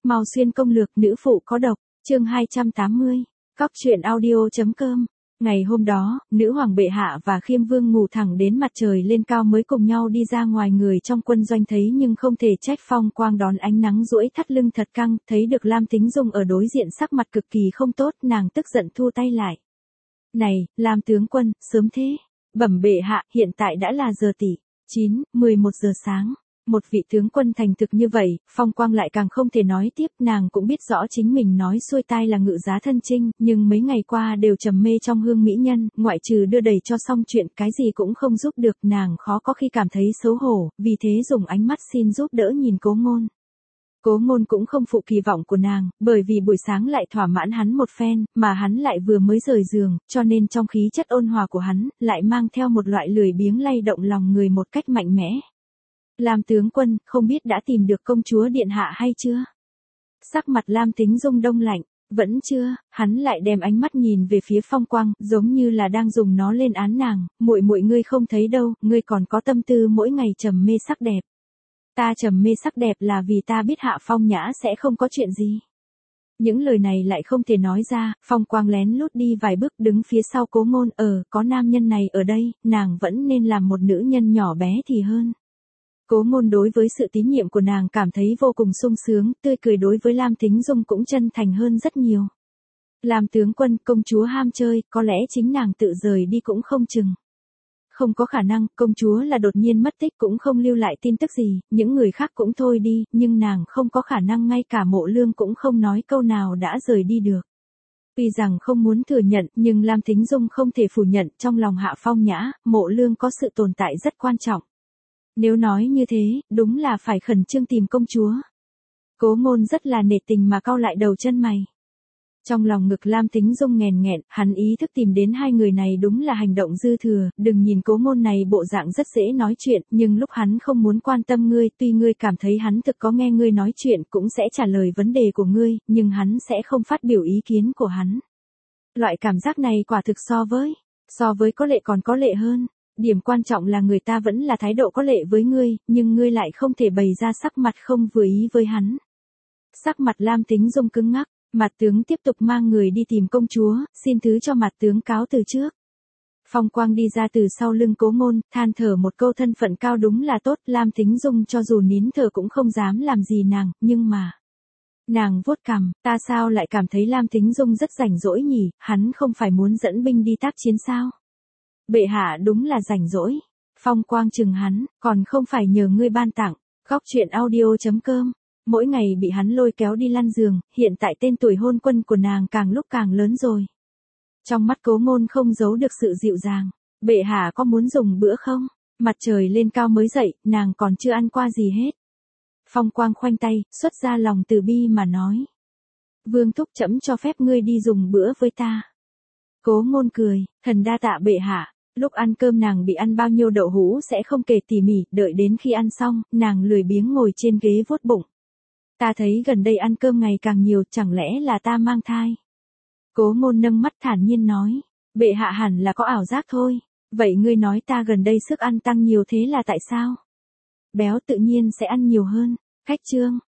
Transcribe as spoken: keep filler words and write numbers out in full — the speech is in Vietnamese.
Mao Xuyên công lược nữ phụ có độc, chương hai trăm tám mươi, cóc truyện audio.com. Ngày hôm đó, nữ hoàng bệ hạ và Khiêm Vương ngủ thẳng đến mặt trời lên cao mới cùng nhau đi ra ngoài. Người trong quân doanh thấy nhưng không thể trách, Phong Quang đón ánh nắng duỗi thắt lưng thật căng, thấy được Lam Tính Dung ở đối diện sắc mặt cực kỳ không tốt, nàng tức giận thu tay lại. Này, Lam tướng quân, sớm thế. Bẩm bệ hạ, hiện tại đã là giờ tỷ chín, mười một giờ sáng. Một vị tướng quân thành thực như vậy, Phong Quang lại càng không thể nói tiếp. Nàng cũng biết rõ chính mình nói xuôi tai là ngự giá thân trinh, nhưng mấy ngày qua đều trầm mê trong hương mỹ nhân, ngoại trừ đưa đầy cho xong chuyện, cái gì cũng không giúp được. Nàng khó có khi cảm thấy xấu hổ, vì thế dùng ánh mắt xin giúp đỡ nhìn Cố Ngôn. Cố Ngôn cũng không phụ kỳ vọng của nàng, bởi vì buổi sáng lại thỏa mãn hắn một phen, mà hắn lại vừa mới rời giường, cho nên trong khí chất ôn hòa của hắn, lại mang theo một loại lười biếng lay động lòng người một cách mạnh mẽ. Lam tướng quân, không biết đã tìm được công chúa điện hạ hay chưa? Sắc mặt Lam Tính Dung đông lạnh, vẫn chưa. Hắn lại đem ánh mắt nhìn về phía Phong Quang, giống như là đang dùng nó lên án nàng. Muội muội ngươi không thấy đâu, ngươi còn có tâm tư mỗi ngày trầm mê sắc đẹp. Ta trầm mê sắc đẹp là vì ta biết Hạ Phong Nhã sẽ không có chuyện gì. Những lời này lại không thể nói ra, Phong Quang lén lút đi vài bước đứng phía sau Cố Ngôn. Ờ, có nam nhân này ở đây, nàng vẫn nên làm một nữ nhân nhỏ bé thì hơn. Cố Ngôn đối với sự tín nhiệm của nàng cảm thấy vô cùng sung sướng, tươi cười đối với Lam Tính Dung cũng chân thành hơn rất nhiều. Lam tướng quân, công chúa ham chơi, có lẽ chính nàng tự rời đi cũng không chừng. Không có khả năng, công chúa là đột nhiên mất tích cũng không lưu lại tin tức gì, những người khác cũng thôi đi, nhưng nàng không có khả năng, ngay cả Mộ Lương cũng không nói câu nào đã rời đi được. Tuy rằng không muốn thừa nhận, nhưng Lam Tính Dung không thể phủ nhận, trong lòng Hạ Phong Nhã, Mộ Lương có sự tồn tại rất quan trọng. Nếu nói như thế, đúng là phải khẩn trương tìm công chúa. Cố Ngôn rất là nể tình mà cau lại đầu chân mày. Trong lòng ngực Lam Tính Dung nghèn nghẹn, hắn ý thức tìm đến hai người này đúng là hành động dư thừa. Đừng nhìn Cố Ngôn này bộ dạng rất dễ nói chuyện, nhưng lúc hắn không muốn quan tâm ngươi, tuy ngươi cảm thấy hắn thực có nghe ngươi nói chuyện, cũng sẽ trả lời vấn đề của ngươi, nhưng hắn sẽ không phát biểu ý kiến của hắn. Loại cảm giác này quả thực so với, so với có lệ còn có lệ hơn. Điểm quan trọng là người ta vẫn là thái độ có lệ với ngươi, nhưng ngươi lại không thể bày ra sắc mặt không vừa ý với hắn. Sắc mặt Lam Tính Dung cứng ngắc, Mặt tướng tiếp tục mang người đi tìm công chúa, xin thứ cho mặt tướng cáo từ trước. Phong Quang đi ra từ sau lưng Cố Ngôn, than thở một câu, thân phận cao đúng là tốt. Lam Tính Dung cho dù nín thở cũng không dám làm gì nàng, nhưng mà... Nàng vuốt cằm, ta sao lại cảm thấy Lam Tính Dung rất rảnh rỗi nhỉ, hắn không phải muốn dẫn binh đi tác chiến sao? Bệ hạ đúng là rảnh rỗi. Phong Quang chừng hắn, còn không phải nhờ ngươi ban tặng. Góc truyện audio.com. Mỗi ngày bị hắn lôi kéo đi lăn giường, hiện tại tên tuổi hôn quân của nàng càng lúc càng lớn rồi. Trong mắt Cố Ngôn không giấu được sự dịu dàng. Bệ hạ có muốn dùng bữa không? Mặt trời lên cao mới dậy, nàng còn chưa ăn qua gì hết. Phong Quang khoanh tay, xuất ra lòng từ bi mà nói. Vương thúc trẫm cho phép ngươi đi dùng bữa với ta. Cố Ngôn cười, thần đa tạ bệ hạ. Lúc ăn cơm nàng bị ăn bao nhiêu đậu hũ sẽ không kể tỉ mỉ, đợi đến khi ăn xong, nàng lười biếng ngồi trên ghế vuốt bụng. Ta thấy gần đây ăn cơm ngày càng nhiều, chẳng lẽ là ta mang thai? Cố Ngôn nâng mắt thản nhiên nói, bệ hạ hẳn là có ảo giác thôi. Vậy ngươi nói ta gần đây sức ăn tăng nhiều thế là tại sao? Béo tự nhiên sẽ ăn nhiều hơn. Khách trương,